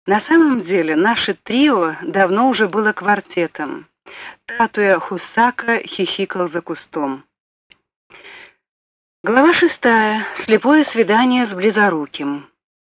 На самом деле, наше трио давно уже было квартетом. Татуя Хусака хихикал за кустом. Глава 6. Слепое свидание с близоруким.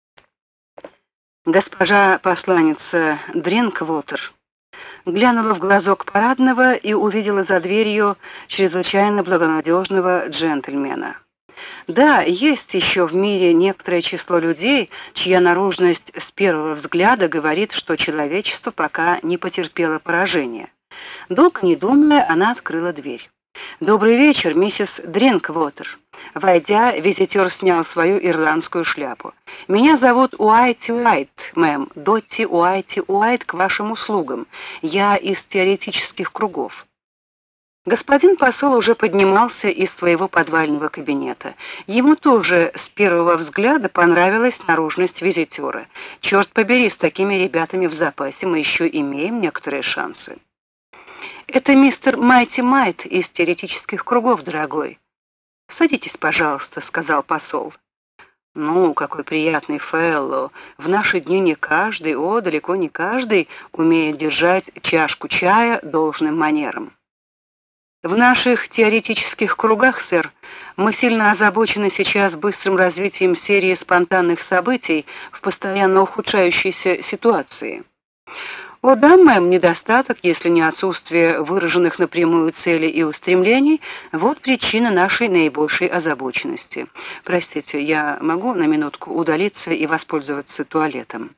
Госпожа посланница Дринквотер глянула в глазок парадного и увидела за дверью чрезвычайно благонадежного джентльмена. Да, есть еще в мире некоторое число людей, чья наружность с первого взгляда говорит, что человечество пока не потерпело поражения. Долго не думая, она открыла дверь. «Добрый вечер, миссис Дринквотер». Войдя, визитер снял свою ирландскую шляпу. «Меня зовут Уайти Уайт, мэм, Дотти Уайти Уайт к вашим услугам. Я из теоретических кругов». Господин посол уже поднимался из своего подвального кабинета. Ему тоже с первого взгляда понравилась наружность визитера. Черт побери, с такими ребятами в запасе мы еще имеем некоторые шансы. «Это мистер Майти Майт из теоретических кругов, дорогой». «Садитесь, пожалуйста», — сказал посол. «Ну, какой приятный феллоу. В наши дни не каждый, далеко не каждый умеет держать чашку чая должным манером». В наших теоретических кругах, сэр, мы сильно озабочены сейчас быстрым развитием серии спонтанных событий в постоянно ухудшающейся ситуации. О да, мэм, недостаток, если не отсутствие выраженных напрямую целей и устремлений, вот причина нашей наибольшей озабоченности. Простите, я могу на минутку удалиться и воспользоваться туалетом?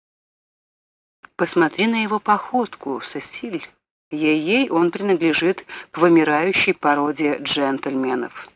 Посмотри на его походку, Сесиль. Ей-ей, он принадлежит к вымирающей породе джентльменов.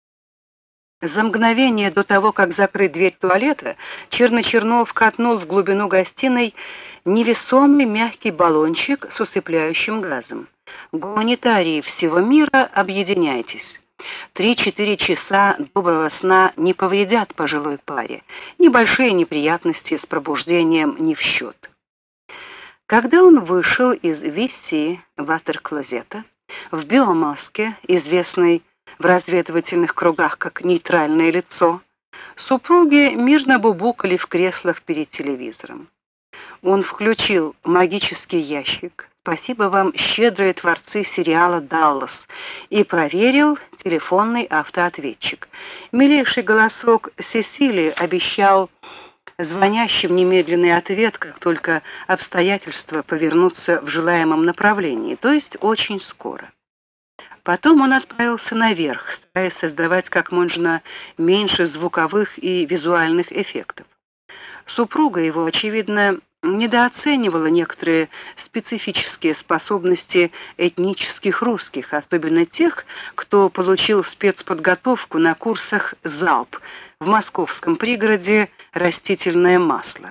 За мгновение до того, как закрыть дверь туалета, Черночернов катнул в глубину гостиной невесомый мягкий баллончик с усыпляющим газом. Гуманитарии всего мира, объединяйтесь. 3-4 часа доброго сна не повредят пожилой паре. Небольшие неприятности с пробуждением не в счет. Когда он вышел из Висси ватер-клозета в биомаске, известной в разведывательных кругах как нейтральное лицо, супруги мирно бубукали в креслах перед телевизором. Он включил магический ящик, спасибо вам, щедрые творцы сериала «Даллас», и проверил телефонный автоответчик. Милейший голосок Сесили обещал звонящим немедленный ответ, как только обстоятельства повернутся в желаемом направлении, то есть очень скоро. Потом он отправился наверх, стараясь создавать как можно меньше звуковых и визуальных эффектов. Супруга его, очевидно, недооценивала некоторые специфические способности этнических русских, особенно тех, кто получил спецподготовку на курсах «Залп» в московском пригороде «Растительное масло».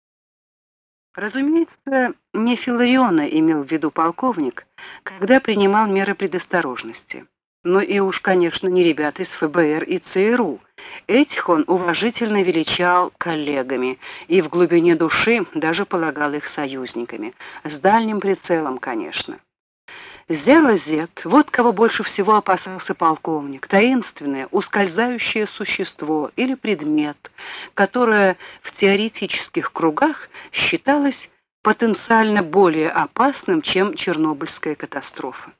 Разумеется, не Филариона имел в виду полковник, когда принимал меры предосторожности. Но и уж, конечно, не ребят из ФБР и ЦРУ. Этих он уважительно величал коллегами и в глубине души даже полагал их союзниками. С дальним прицелом, конечно. Zero Z, вот кого больше всего опасался полковник, таинственное, ускользающее существо или предмет, которое в теоретических кругах считалось потенциально более опасным, чем Чернобыльская катастрофа.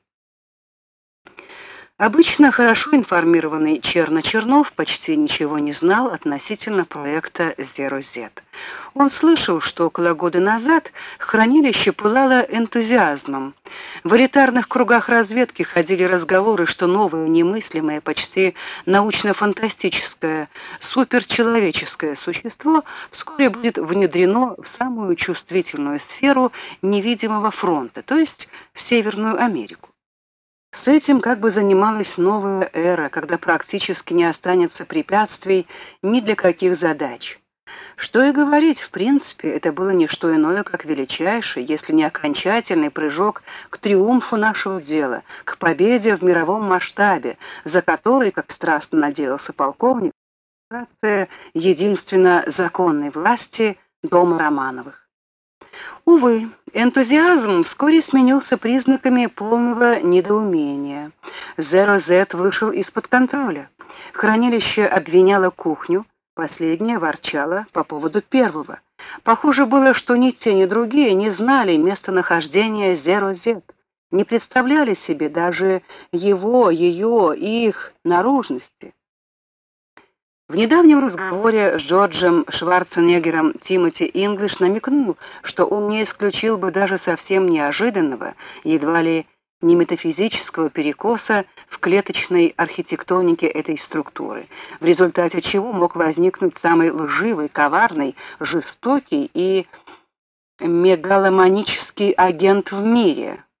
Обычно хорошо информированный Черночернов почти ничего не знал относительно проекта Zero Z. Он слышал, что около года назад хранилище пылало энтузиазмом. В элитарных кругах разведки ходили разговоры, что новое, немыслимое, почти научно-фантастическое, суперчеловеческое существо вскоре будет внедрено в самую чувствительную сферу невидимого фронта, то есть в Северную Америку. С этим как бы занималась новая эра, когда практически не останется препятствий ни для каких задач. Что и говорить, в принципе, это было не что иное, как величайший, если не окончательный прыжок к триумфу нашего дела, к победе в мировом масштабе, за которой, как страстно надеялся полковник, единственно законной власти дома Романовых. Увы, энтузиазм вскоре сменился признаками полного недоумения. Zero Z вышел из-под контроля. Хранилище обвиняло кухню, Последняя ворчала по поводу первого. Похоже было, что ни те, ни другие не знали местонахождения Zero Z, не представляли себе даже его, ее, их наружности. В недавнем разговоре с Джорджем Шварценеггером Тимоти Инглиш намекнул, что он не исключил бы даже совсем неожиданного, едва ли не метафизического перекоса в клеточной архитектонике этой структуры, в результате чего мог возникнуть самый лживый, коварный, жестокий и мегаломанический агент в мире.